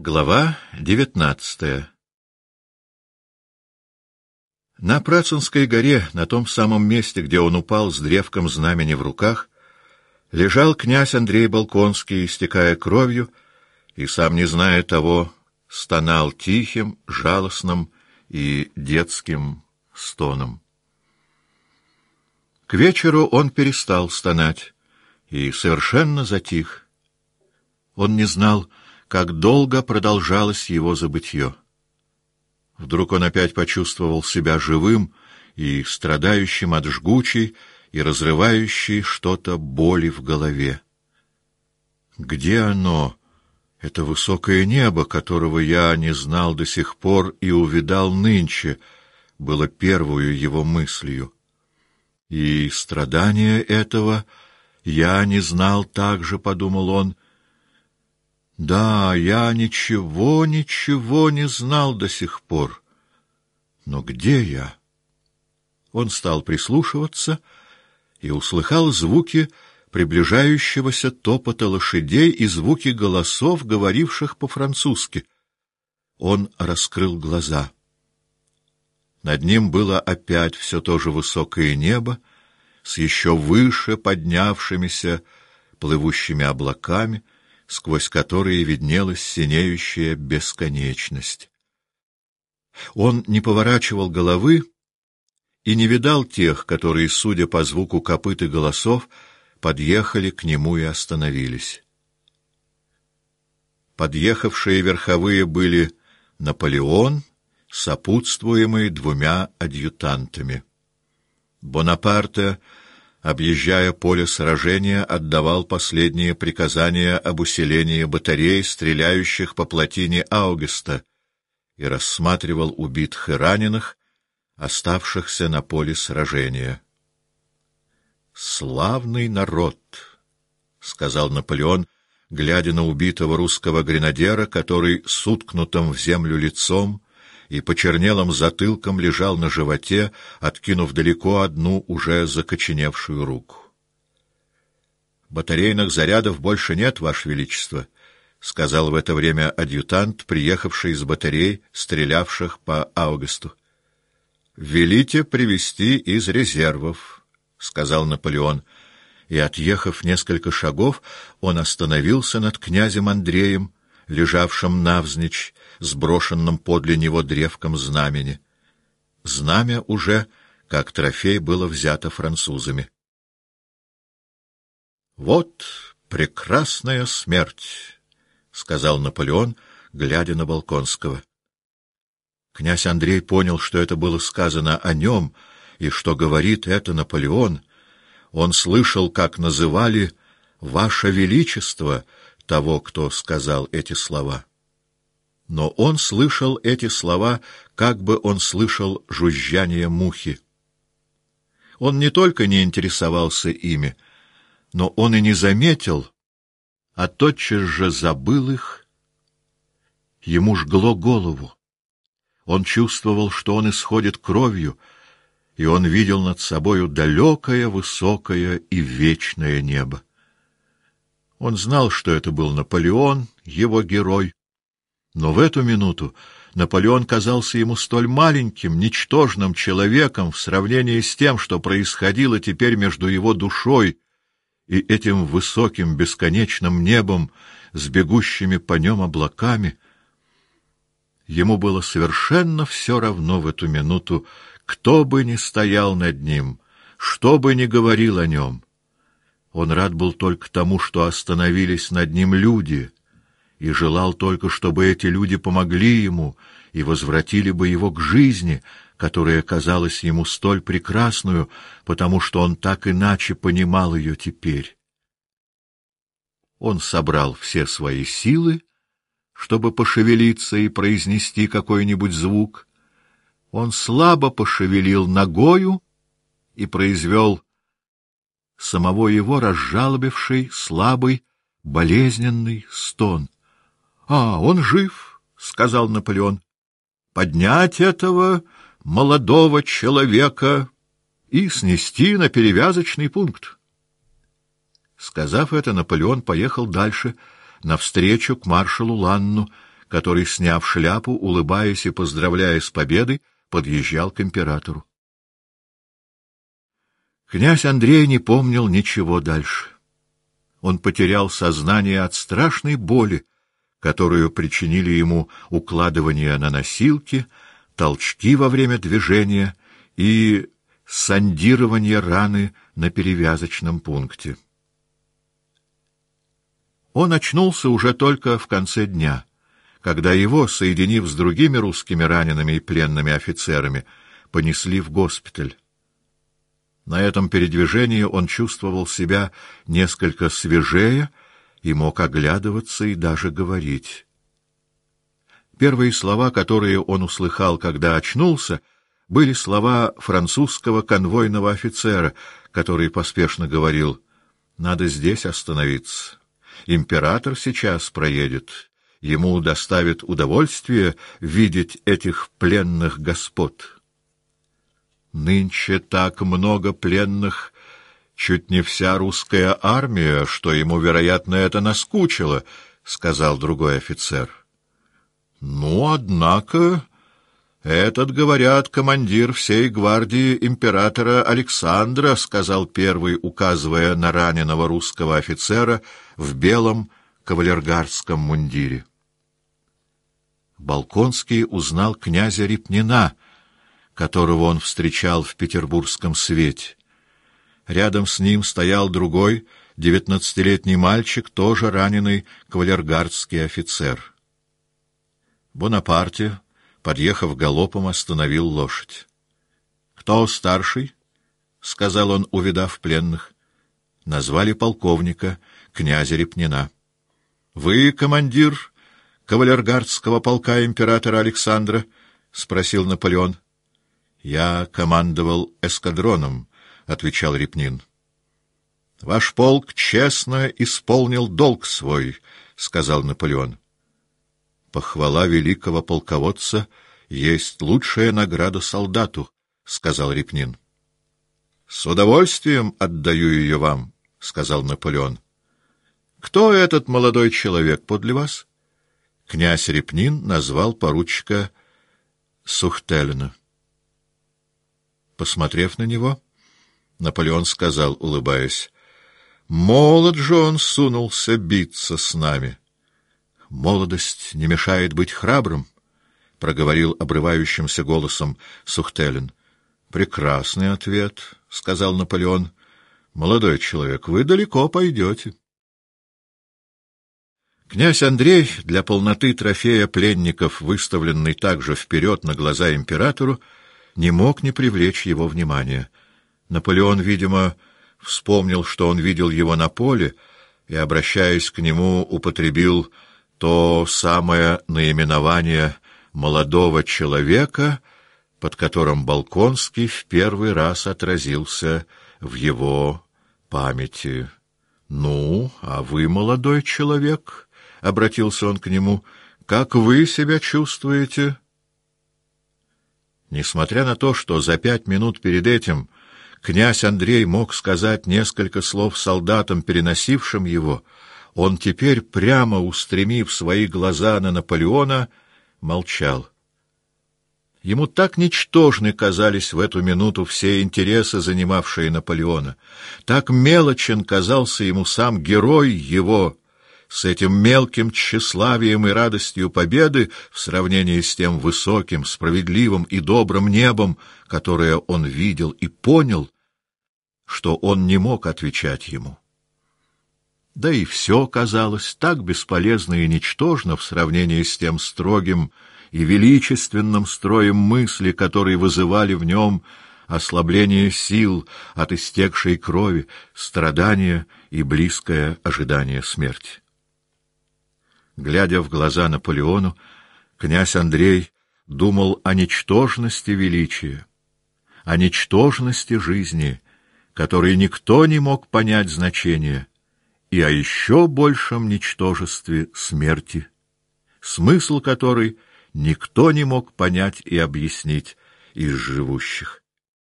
Глава 19. На Працинской горе, на том самом месте, где он упал с древком знамени в руках, лежал князь Андрей Болконский, истекая кровью, и, сам не зная того, стонал тихим, жалостным и детским стоном. К вечеру он перестал стонать и совершенно затих. Он не знал, как долго продолжалось его забытье. Вдруг он опять почувствовал себя живым и страдающим от жгучей и разрывающей что-то боли в голове. Где оно, это высокое небо, которого я не знал до сих пор и увидал нынче, было первую его мыслью. И страдания этого я не знал также, подумал он. Да, я ничего не знал до сих пор. Но где я? Он стал прислушиваться и услыхал звуки приближающегося топота лошадей и звуки голосов, говоривших по-французски. Он раскрыл глаза. Над ним было опять все то же высокое небо, с еще выше поднявшимися плывущими облаками, сквозь которые виднелась синеющая бесконечность. Он не поворачивал головы и не видал тех, которые, судя по звуку копыт и голосов, подъехали к нему и остановились. Подъехавшие верховые были Наполеон, сопутствуемый двумя адъютантами. Бонапарте, объезжая поле сражения, отдавал последние приказания об усилении батарей, стреляющих по плотине Аугуста, и рассматривал убитых и раненых, оставшихся на поле сражения. «Славный народ!» — сказал Наполеон, глядя на убитого русского гренадера, который с уткнутым в землю лицом и почернелым затылком лежал на животе, откинув далеко одну уже закоченевшую руку. «Батарейных зарядов больше нет, Ваше Величество», — сказал в это время адъютант, приехавший из батарей, стрелявших по Аугусту. «Велите привезти из резервов», — сказал Наполеон, и, отъехав несколько шагов, он остановился над князем Андреем, лежавшим навзничь, сброшенным подле него древком знамени. Знамя уже, как трофей, было взято французами. «Вот прекрасная смерть», — сказал Наполеон, глядя на Болконского. Князь Андрей понял, что это было сказано о нем, и что говорит это Наполеон. Он слышал, как называли «Ваше Величество» того, кто сказал эти слова. Но он слышал эти слова, как бы он слышал жужжание мухи. Он не только не интересовался ими, но он и не заметил, а тотчас же забыл их. Ему жгло голову. Он чувствовал, что он исходит кровью, и он видел над собою далекое, высокое и вечное небо. Он знал, что это был Наполеон, его герой, но в эту минуту Наполеон казался ему столь маленьким, ничтожным человеком в сравнении с тем, что происходило теперь между его душой и этим высоким бесконечным небом с бегущими по нем облаками. Ему было совершенно все равно в эту минуту, кто бы ни стоял над ним, что бы ни говорил о нем. Он рад был только тому, что остановились над ним люди, и желал только, чтобы эти люди помогли ему и возвратили бы его к жизни, которая казалась ему столь прекрасную, потому что он так иначе понимал ее теперь. Он собрал все свои силы, чтобы пошевелиться и произнести какой-нибудь звук. Он слабо пошевелил ногою и произвел самого его разжалобивший, слабый, болезненный стон. — А, он жив, — сказал Наполеон. — Поднять этого молодого человека и снести на перевязочный пункт. Сказав это, Наполеон поехал дальше, навстречу к маршалу Ланну, который, сняв шляпу, улыбаясь и поздравляя с победой, подъезжал к императору. Князь Андрей не помнил ничего дальше. Он потерял сознание от страшной боли, которую причинили ему укладывание на носилки, толчки во время движения и сондирование раны на перевязочном пункте. Он очнулся уже только в конце дня, когда его, соединив с другими русскими ранеными и пленными офицерами, понесли в госпиталь. На этом передвижении он чувствовал себя несколько свежее и мог оглядываться и даже говорить. Первые слова, которые он услыхал, когда очнулся, были слова французского конвойного офицера, который поспешно говорил: «Надо здесь остановиться. Император сейчас проедет. Ему доставит удовольствие видеть этих пленных господ». «Нынче так много пленных, чуть не вся русская армия, что ему, вероятно, это наскучило», — сказал другой офицер. «Ну, однако, этот, говорят, командир всей гвардии императора Александра», — сказал первый, указывая на раненого русского офицера в белом кавалергардском мундире. Болконский узнал князя Репнина, которого он встречал в петербургском свете. Рядом с ним стоял другой, 19-летний мальчик, тоже раненый кавалергардский офицер. Бонапарте, подъехав галопом, остановил лошадь. — Кто старший? — сказал он, увидав пленных. Назвали полковника, князя Репнина. — Вы командир кавалергардского полка императора Александра? — спросил Наполеон. — Я командовал эскадроном, — отвечал Репнин. — Ваш полк честно исполнил долг свой, — сказал Наполеон. — Похвала великого полководца есть лучшая награда солдату, — сказал Репнин. — С удовольствием отдаю ее вам, — сказал Наполеон. — Кто этот молодой человек подле вас? Князь Репнин назвал поручика Сухтелена. Посмотрев на него, Наполеон сказал, улыбаясь: «Молод же он сунулся биться с нами». «Молодость не мешает быть храбрым», — проговорил обрывающимся голосом Сухтелен. «Прекрасный ответ», — сказал Наполеон. «Молодой человек, вы далеко пойдете». Князь Андрей, для полноты трофея пленников, выставленный также вперед на глаза императору, не мог не привлечь его внимания. Наполеон, видимо, вспомнил, что он видел его на поле, и, обращаясь к нему, употребил то самое наименование молодого человека, под которым Болконский в первый раз отразился в его памяти. «Ну, а вы, молодой человек?» — обратился он к нему. «Как вы себя чувствуете?» Несмотря на то, что за 5 минут перед этим князь Андрей мог сказать несколько слов солдатам, переносившим его, он теперь, прямо устремив свои глаза на Наполеона, молчал. Ему так ничтожны казались в эту минуту все интересы, занимавшие Наполеона. Так мелочен казался ему сам герой его, с этим мелким тщеславием и радостью победы в сравнении с тем высоким, справедливым и добрым небом, которое он видел и понял, что он не мог отвечать ему. Да и все казалось так бесполезно и ничтожно в сравнении с тем строгим и величественным строем мысли, которые вызывали в нем ослабление сил от истекшей крови, страдания и близкое ожидание смерти. Глядя в глаза Наполеону, князь Андрей думал о ничтожности величия, о ничтожности жизни, которой никто не мог понять значения, и о еще большем ничтожестве смерти, смысл которой никто не мог понять и объяснить из живущих.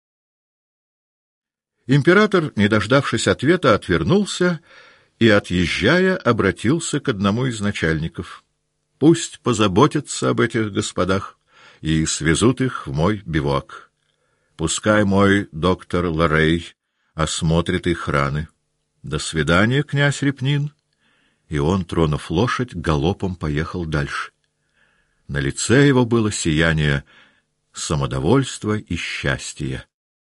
Император, не дождавшись ответа, отвернулся и, отъезжая, обратился к одному из начальников. Пусть позаботятся об этих господах и свезут их в мой бивуак. Пускай мой доктор Ларрей осмотрит их раны. До свидания, князь Репнин. И он, тронув лошадь, галопом поехал дальше. На лице его было сияние самодовольства и счастья.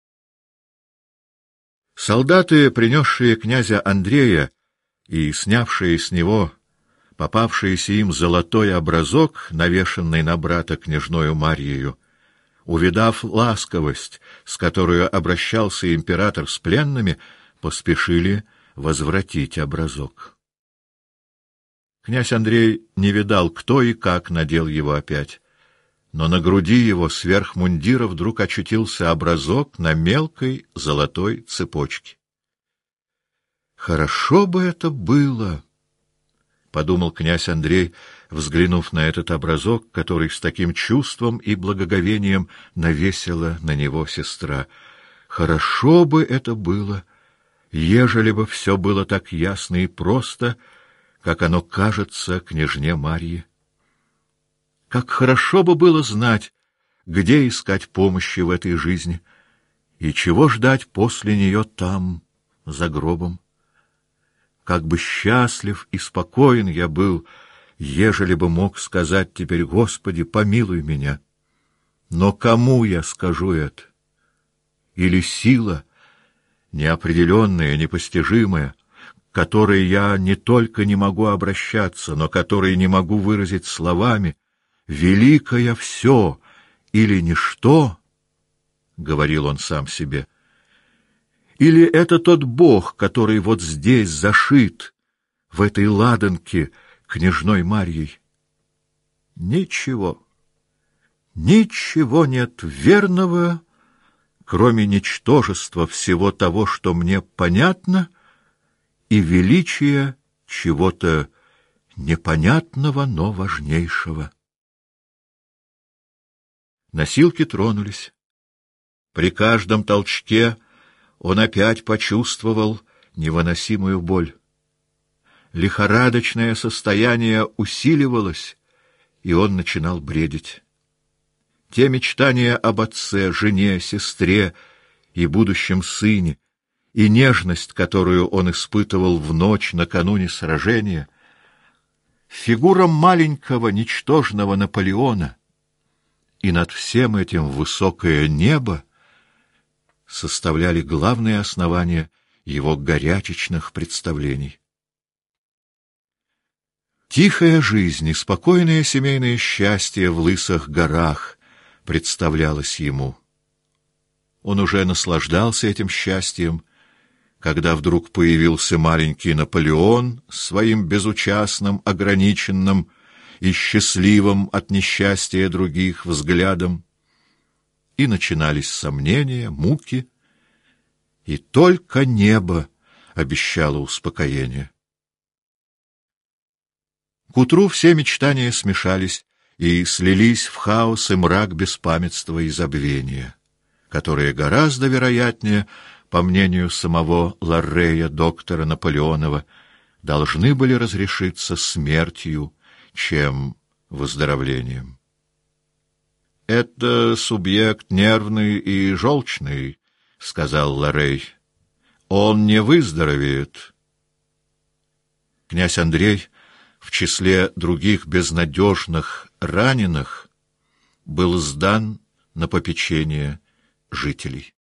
Солдаты, принесшие князя Андрея и снявшие с него попавшийся им золотой образок, навешанный на брата княжною Марьею, увидав ласковость, с которой обращался император с пленными, поспешили возвратить образок. Князь Андрей не видал, кто и как надел его опять, но на груди его сверх мундира вдруг очутился образок на мелкой золотой цепочке. «Хорошо бы это было!» — подумал князь Андрей, взглянув на этот образок, который с таким чувством и благоговением навесила на него сестра. «Хорошо бы это было, ежели бы все было так ясно и просто, как оно кажется княжне Марье. Как хорошо бы было знать, где искать помощи в этой жизни и чего ждать после нее там, за гробом. Как бы счастлив и спокоен я был, ежели бы мог сказать теперь: Господи, помилуй меня. Но кому я скажу это? Или сила, неопределенная, непостижимая, к которой я не только не могу обращаться, но которой не могу выразить словами, великое все или ничто, — говорил он сам себе, — или это тот Бог, который вот здесь зашит, в этой ладанке княжной Марьей? Ничего, ничего нет верного, кроме ничтожества всего того, что мне понятно, и величия чего-то непонятного, но важнейшего. Носилки тронулись. При каждом толчке он опять почувствовал невыносимую боль. Лихорадочное состояние усиливалось, и он начинал бредить. Те мечтания об отце, жене, сестре и будущем сыне, и нежность, которую он испытывал в ночь накануне сражения, фигура маленького ничтожного Наполеона и над всем этим высокое небо составляли главные основания его горячечных представлений. Тихая жизнь и спокойное семейное счастье в лысых горах представлялось ему. Он уже наслаждался этим счастьем, когда вдруг появился маленький Наполеон с своим безучастным, ограниченным и счастливым от несчастья других взглядом, и начинались сомнения, муки, и только небо обещало успокоение. К утру все мечтания смешались и слились в хаос и мрак беспамятства и забвения, которые гораздо вероятнее, по мнению самого Ларрея, доктора Наполеонова, должны были разрешиться смертью, чем выздоровлением. «Это субъект нервный и желчный», — сказал Ларрей. «Он не выздоровеет». Князь Андрей, в числе других безнадежных раненых, был сдан на попечение жителей.